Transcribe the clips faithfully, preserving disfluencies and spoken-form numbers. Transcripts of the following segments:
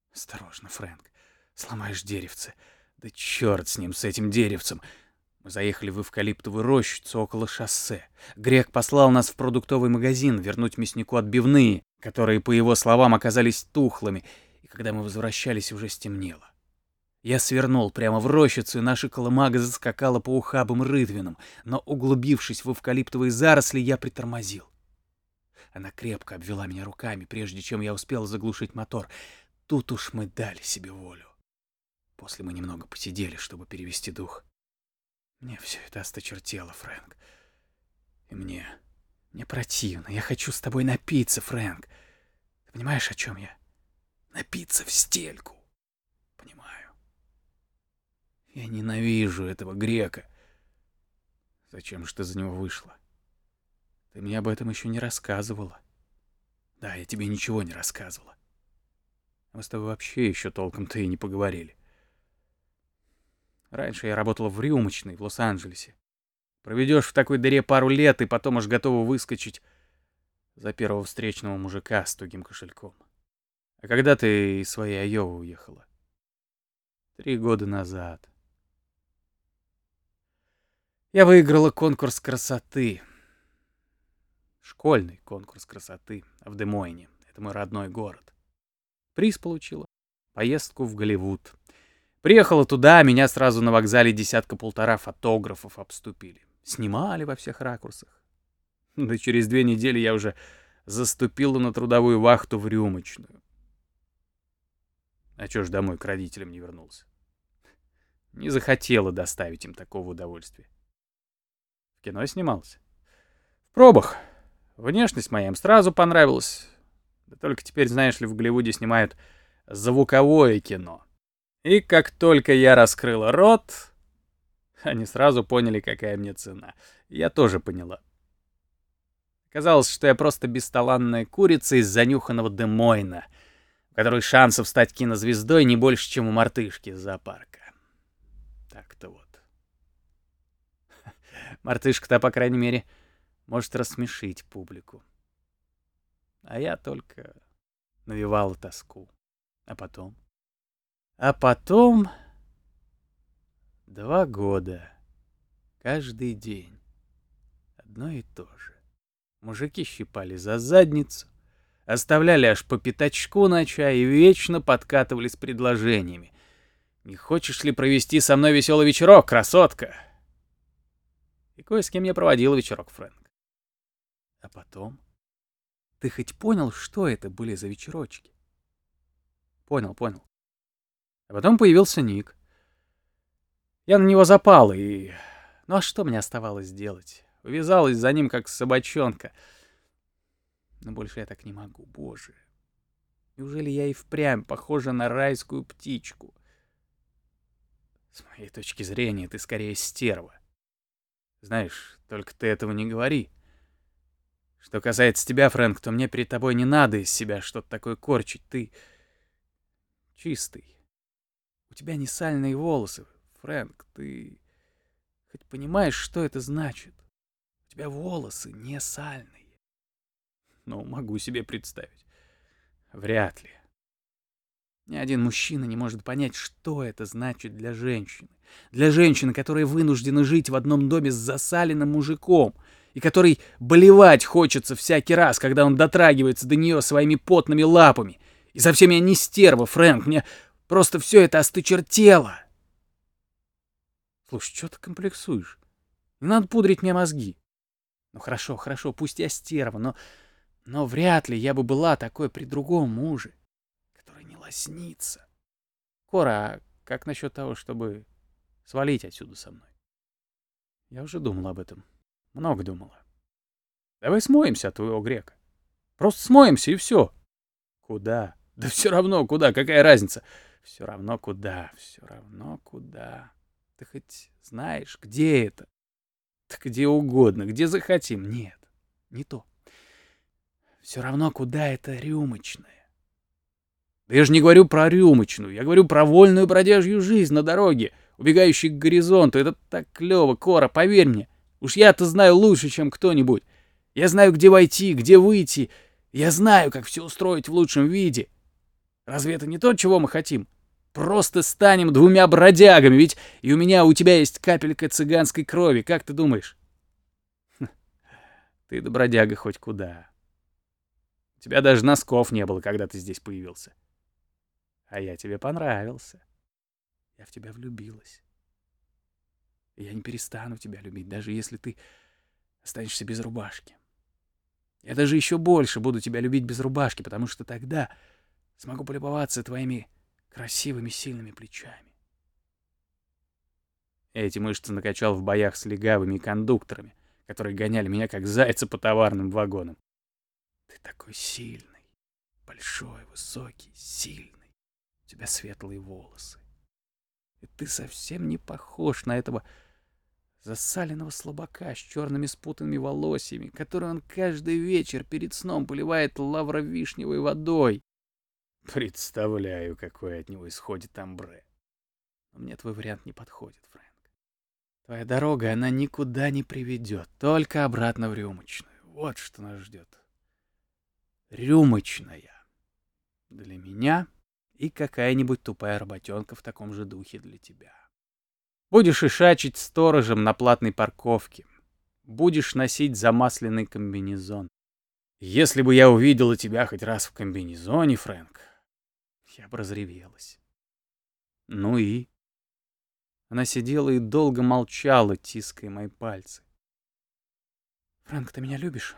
Осторожно, Фрэнк. Сломаешь деревце. Да черт с ним, с этим деревцем. Мы заехали в эвкалиптовую рощицу около шоссе. Грек послал нас в продуктовый магазин вернуть мяснику отбивные, которые, по его словам, оказались тухлыми, и когда мы возвращались, уже стемнело. Я свернул прямо в рощицу, и наша колымага заскакала по ухабам рытвинам, но, углубившись в эвкалиптовые заросли, я притормозил. Она крепко обвела меня руками, прежде чем я успел заглушить мотор. Тут уж мы дали себе волю. После мы немного посидели, чтобы перевести дух. Мне все это осточертело, Фрэнк. И мне... Мне противно. Я хочу с тобой напиться, Фрэнк. Ты понимаешь, о чем я? Напиться в стельку. Понимаю. Я ненавижу этого грека. Зачем же ты за него вышла? Ты мне об этом еще не рассказывала. Да, я тебе ничего не рассказывала. Мы с тобой вообще еще толком-то и не поговорили. Раньше я работала в рюмочной в Лос-Анджелесе. Проведешь в такой дыре пару лет, и потом аж готова выскочить за первого встречного мужика с тугим кошельком. А когда ты из своей Айовы уехала? Три года назад. Я выиграла конкурс красоты. Школьный конкурс красоты в Де-Мойне. Это мой родной город. Приз получила. Поездку в Голливуд. Приехала туда, меня сразу на вокзале десятка-полтора фотографов обступили. Снимали во всех ракурсах. Да через две недели я уже заступила на трудовую вахту в рюмочную. А чё ж домой к родителям не вернулся? Не захотела доставить им такого удовольствия. В кино снимался. В пробах. Внешность моя им сразу понравилась. Да только теперь, знаешь ли, в Голливуде снимают звуковое кино. И как только я раскрыла рот, они сразу поняли, какая мне цена. Я тоже поняла. Казалось, что я просто бесталанная курица из занюханного Де-Мойна, у которой шансов стать кинозвездой не больше, чем у мартышки из зоопарка. Так-то вот. Мартышка-то, по крайней мере, может рассмешить публику. А я только навевала тоску. А потом... А потом... Два года. Каждый день. Одно и то же. Мужики щипали за задницу, оставляли аж по пятачку на чай и вечно подкатывали с предложениями. «Не хочешь ли провести со мной веселый вечерок, красотка?» И кое с кем я проводил вечерок, Фрэнк. А потом... Ты хоть понял, что это были за вечерочки? Понял, понял. А потом появился Ник. Я на него запал, и... Ну а что мне оставалось делать? Увязалась за ним, как собачонка. Но больше я так не могу, боже. Неужели я и впрямь похожа на райскую птичку? С моей точки зрения, ты скорее стерва. Знаешь, только ты этого не говори. Что касается тебя, Фрэнк, то мне перед тобой не надо из себя что-то такое корчить. Ты чистый. У тебя не сальные волосы, Фрэнк. Ты хоть понимаешь, что это значит? У тебя волосы не сальные. Ну, могу себе представить. Вряд ли. Ни один мужчина не может понять, что это значит для женщины. Для женщины, которая вынуждена жить в одном доме с засаленным мужиком, и которой болевать хочется всякий раз, когда он дотрагивается до нее своими потными лапами. И совсем я не стерва, Фрэнк, мне просто все это осточертело. Слушай, что ты комплексуешь? Не надо пудрить мне мозги. Ну хорошо, хорошо, пусть я стерва, но, но вряд ли я бы была такой при другом муже, который не лоснится. Кора, а как насчет того, чтобы свалить отсюда со мной? Я уже думал об этом. Много думала. Давай смоемся от твоего грека. Просто смоемся и все. Куда? Да все равно куда, какая разница? Все равно куда, все равно куда. Ты хоть знаешь, где это? Да где угодно, где захотим. Нет, не то. Все равно куда это рюмочная. Да я же не говорю про рюмочную, я говорю про вольную бродяжью жизнь на дороге, убегающей к горизонту. Это так клево, Кора, поверь мне. Уж я-то знаю лучше, чем кто-нибудь. Я знаю, где войти, где выйти. Я знаю, как все устроить в лучшем виде. Разве это не то, чего мы хотим? Просто станем двумя бродягами, ведь и у меня, у тебя есть капелька цыганской крови, как ты думаешь? Ты да бродяга хоть куда. У тебя даже носков не было, когда ты здесь появился. А я тебе понравился. Я в тебя влюбилась. И я не перестану тебя любить, даже если ты останешься без рубашки. Я даже еще больше буду тебя любить без рубашки, потому что тогда смогу полюбоваться твоими красивыми сильными плечами. Эти мышцы накачал в боях с легавыми кондукторами, которые гоняли меня как зайца по товарным вагонам. Ты такой сильный, большой, высокий, сильный. У тебя светлые волосы. И ты совсем не похож на этого засаленного слабака с черными спутанными волосьями, который он каждый вечер перед сном поливает лавровишневой водой. Представляю, какой от него исходит амбре. Но мне твой вариант не подходит, Фрэнк. Твоя дорога, она никуда не приведет, только обратно в рюмочную. Вот что нас ждет. Рюмочная. Для меня и какая-нибудь тупая работенка в таком же духе для тебя. Будешь ишачить сторожем на платной парковке. Будешь носить замасленный комбинезон. Если бы я увидела тебя хоть раз в комбинезоне, Фрэнк, я бы разревелась. Ну и? Она сидела и долго молчала, тиская мои пальцы. Фрэнк, ты меня любишь?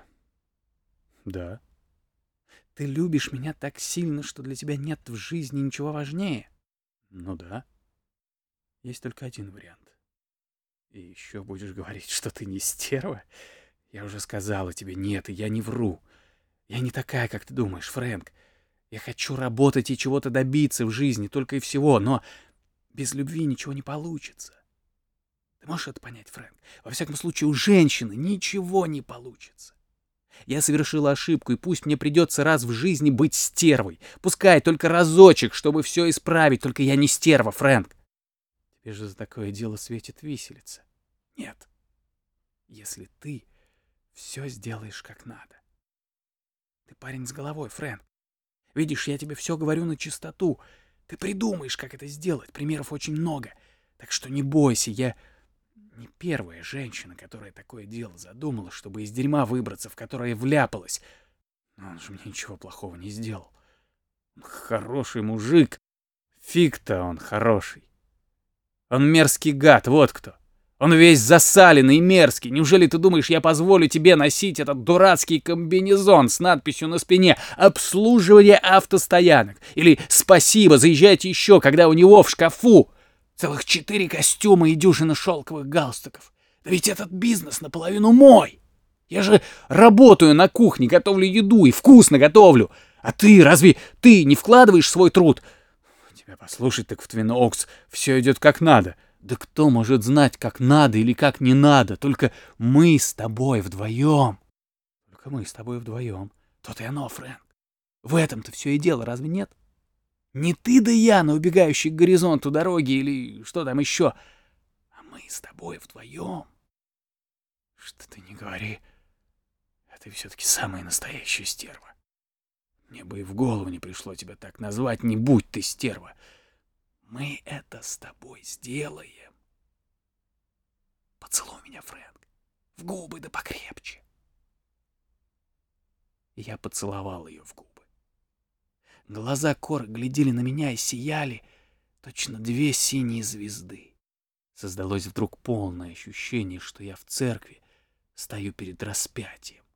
Да. Ты любишь меня так сильно, что для тебя нет в жизни ничего важнее? Ну да. Есть только один вариант. И еще будешь говорить, что ты не стерва? Я уже сказала тебе нет, и я не вру. Я не такая, как ты думаешь, Фрэнк. Я хочу работать и чего-то добиться в жизни, только и всего, но без любви ничего не получится. Ты можешь это понять, Фрэнк? Во всяком случае, у женщины ничего не получится. Я совершила ошибку, и пусть мне придется раз в жизни быть стервой. Пускай только разочек, чтобы все исправить, только я не стерва, Фрэнк. Тебе же за такое дело светит виселица. Нет. Если ты все сделаешь как надо. Ты парень с головой, Фрэнк. Видишь, я тебе все говорю на чистоту. Ты придумаешь, как это сделать. Примеров очень много. Так что не бойся, я не первая женщина, которая такое дело задумала, чтобы из дерьма выбраться, в которое вляпалась. Но он же мне ничего плохого не сделал. Он хороший мужик. Фиг-то он хороший. Он мерзкий гад, вот кто. Он весь засаленный и мерзкий. Неужели ты думаешь, я позволю тебе носить этот дурацкий комбинезон с надписью на спине «Обслуживание автостоянок» или «Спасибо, заезжайте еще», когда у него в шкафу целых четыре костюма и дюжина шелковых галстуков? Да ведь этот бизнес наполовину мой. Я же работаю на кухне, готовлю еду и вкусно готовлю. А ты, разве ты не вкладываешь свой труд? Тебя послушать, так в Твин Оукс все идет как надо. Да кто может знать, как надо или как не надо? Только мы с тобой вдвоем. Только мы с тобой вдвоем. То-то и оно, Фрэнк. В этом-то все и дело, разве нет? Не ты да я на убегающей к горизонту дороге или что там еще, а мы с тобой вдвоем. Что ты не говори, а ты все-таки самая настоящая стерва. Мне бы и в голову не пришло тебя так назвать, не будь ты стерва. Мы это с тобой сделаем. Поцелуй меня, Фрэнк, в губы да покрепче. И я поцеловал ее в губы. Глаза Коры глядели на меня и сияли, точно две синие звезды. Создалось вдруг полное ощущение, что я в церкви стою перед распятием.